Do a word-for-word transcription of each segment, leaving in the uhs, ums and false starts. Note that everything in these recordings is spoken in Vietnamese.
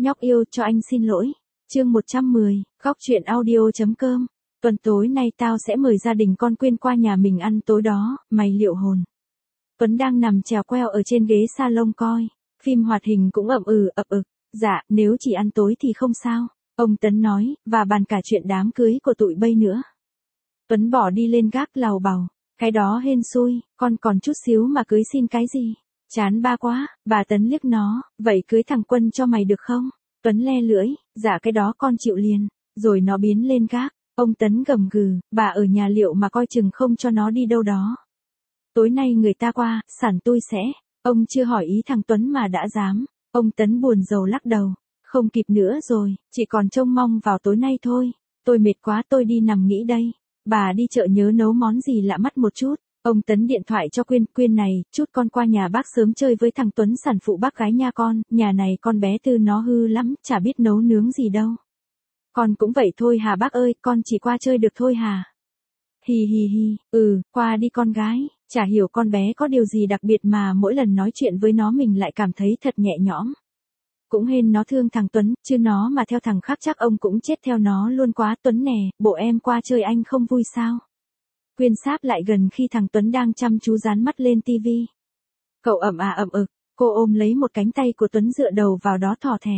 Nhóc yêu cho anh xin lỗi. Chương một trăm mười, góc truyện audio.com. Tuần tối nay tao sẽ mời gia đình con Quyên qua nhà mình ăn tối đó, mày liệu hồn. Tuấn đang nằm chèo queo ở trên ghế salon coi phim hoạt hình cũng ậm ừ ập ực. Dạ, nếu chỉ ăn tối thì không sao, ông Tấn nói, và bàn cả chuyện đám cưới của tụi bây nữa. Tuấn bỏ đi lên gác lầu bầu. Cái đó hên xui, con còn chút xíu mà cưới xin cái gì. Chán ba quá, bà Tấn liếc nó, vậy cưới thằng Quân cho mày được không? Tuấn le lưỡi, dạ cái đó con chịu liền. Rồi nó biến lên gác. Ông Tấn gầm gừ, bà ở nhà liệu mà coi chừng không cho nó đi đâu đó. Tối nay người ta qua, sản tôi sẽ. Ông chưa hỏi ý thằng Tuấn mà đã dám. Ông Tấn buồn rầu lắc đầu. Không kịp nữa rồi, chỉ còn trông mong vào tối nay thôi. Tôi mệt quá, tôi đi nằm nghỉ đây. Bà đi chợ nhớ nấu món gì lạ mắt một chút. Ông Tấn điện thoại cho Quyên, Quyên này, chút con qua nhà bác sớm chơi với thằng Tuấn sản phụ bác gái nha con, nhà này con bé Tư nó hư lắm, chả biết nấu nướng gì đâu. Con cũng vậy thôi hà bác ơi, con chỉ qua chơi được thôi hà. Hì hì hì, ừ, qua đi con gái, chả hiểu con bé có điều gì đặc biệt mà mỗi lần nói chuyện với nó mình lại cảm thấy thật nhẹ nhõm. Cũng hên nó thương thằng Tuấn, chứ nó mà theo thằng khác chắc ông cũng chết theo nó luôn quá. Tuấn nè, bộ em qua chơi anh không vui sao? Quyên sáp lại gần khi thằng Tuấn đang chăm chú dán mắt lên tivi. Cậu ậm à ậm ực, cô ôm lấy một cánh tay của Tuấn dựa đầu vào đó thỏ thẻ.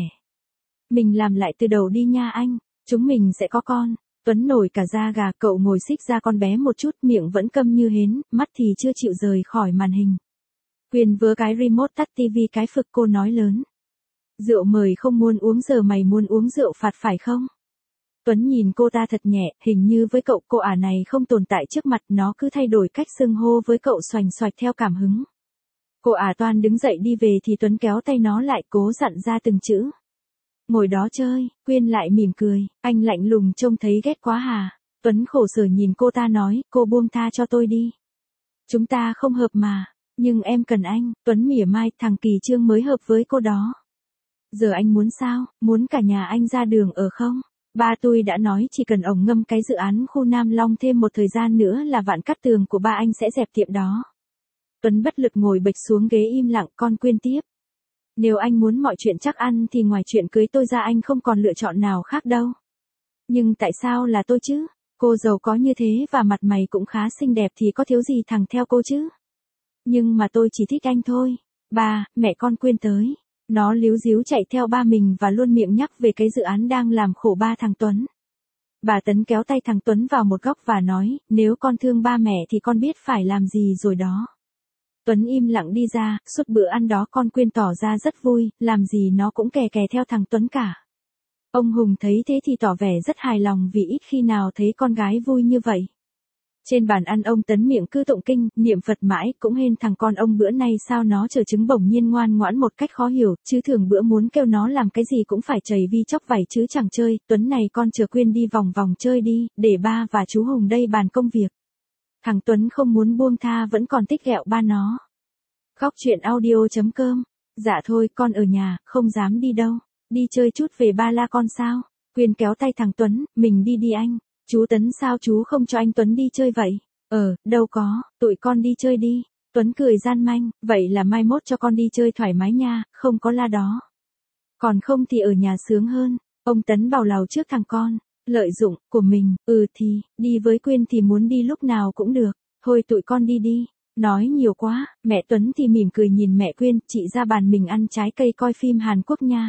Mình làm lại từ đầu đi nha anh, chúng mình sẽ có con. Tuấn nổi cả da gà, cậu ngồi xích ra con bé một chút, miệng vẫn câm như hến, mắt thì chưa chịu rời khỏi màn hình. Quyên vớ cái remote tắt tivi cái phực, cô nói lớn. Rượu mời không muốn uống, giờ mày muốn uống rượu phạt phải không? Tuấn nhìn cô ta thật nhẹ, hình như với cậu cô ả này không tồn tại trước mặt, nó cứ thay đổi cách xưng hô với cậu xoành xoạch theo cảm hứng. Cô ả toan đứng dậy đi về thì Tuấn kéo tay nó lại, cố dặn ra từng chữ. Ngồi đó chơi. Quyên lại mỉm cười, anh lạnh lùng trông thấy ghét quá hà. Tuấn khổ sở nhìn cô ta nói, cô buông tha cho tôi đi. Chúng ta không hợp mà, nhưng em cần anh. Tuấn mỉa mai, thằng Kỳ Trương mới hợp với cô đó. Giờ anh muốn sao, muốn cả nhà anh ra đường ở không? Ba tôi đã nói chỉ cần ổng ngâm cái dự án khu Nam Long thêm một thời gian nữa là Vạn Cát Tường của ba anh sẽ dẹp tiệm đó. Tuấn bất lực ngồi bịch xuống ghế im lặng. Con Quyên tiếp. Nếu anh muốn mọi chuyện chắc ăn thì ngoài chuyện cưới tôi ra anh không còn lựa chọn nào khác đâu. Nhưng tại sao là tôi chứ? Cô giàu có như thế và mặt mày cũng khá xinh đẹp thì có thiếu gì thằng theo cô chứ? Nhưng mà tôi chỉ thích anh thôi. Ba, mẹ con Quyên tới. Nó líu díu chạy theo ba mình và luôn miệng nhắc về cái dự án đang làm khổ ba thằng Tuấn. Bà Tấn kéo tay thằng Tuấn vào một góc và nói, nếu con thương ba mẹ thì con biết phải làm gì rồi đó. Tuấn im lặng đi ra, suốt bữa ăn đó con Quyên tỏ ra rất vui, làm gì nó cũng kè kè theo thằng Tuấn cả. Ông Hùng thấy thế thì tỏ vẻ rất hài lòng vì ít khi nào thấy con gái vui như vậy. Trên bàn ăn ông Tấn miệng cứ tụng kinh, niệm Phật mãi, cũng hên thằng con ông bữa nay sao nó trở trứng bỗng nhiên ngoan ngoãn một cách khó hiểu, chứ thường bữa muốn kêu nó làm cái gì cũng phải chầy vi chóc vảy chứ chẳng chơi. Tuấn này con chờ Quyên đi vòng vòng chơi đi, để ba và chú Hùng đây bàn công việc. Thằng Tuấn không muốn buông tha vẫn còn tích ghẹo ba nó. Góc truyện audio.com. Dạ thôi, con ở nhà, không dám đi đâu. Đi chơi chút về ba la con sao? Quyên kéo tay thằng Tuấn, mình đi đi anh. Chú Tấn sao chú không cho anh Tuấn đi chơi vậy? Ờ, đâu có, tụi con đi chơi đi. Tuấn cười gian manh, vậy là mai mốt cho con đi chơi thoải mái nha, không có la đó. Còn không thì ở nhà sướng hơn. Ông Tấn bào lầu trước thằng con. Lợi dụng, của mình, ừ thì, đi với Quyên thì muốn đi lúc nào cũng được. Thôi tụi con đi đi. Nói nhiều quá, mẹ Tuấn thì mỉm cười nhìn mẹ Quyên, chị ra bàn mình ăn trái cây coi phim Hàn Quốc nha.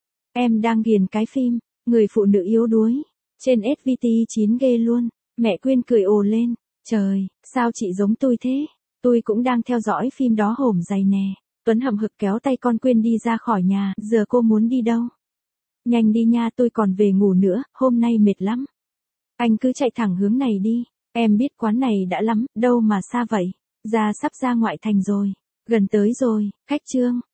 Em đang ghiền cái phim, người phụ nữ yếu đuối. Trên ét vê tê chín ghê luôn. Mẹ Quyên cười ồ lên. Trời, sao chị giống tôi thế? Tôi cũng đang theo dõi phim đó hổm dày nè. Tuấn hậm hực kéo tay con Quyên đi ra khỏi nhà. Giờ cô muốn đi đâu? Nhanh đi nha, tôi còn về ngủ nữa, hôm nay mệt lắm. Anh cứ chạy thẳng hướng này đi. Em biết quán này đã lắm, đâu mà xa vậy. Ra sắp ra ngoại thành rồi. Gần tới rồi, khách Trương.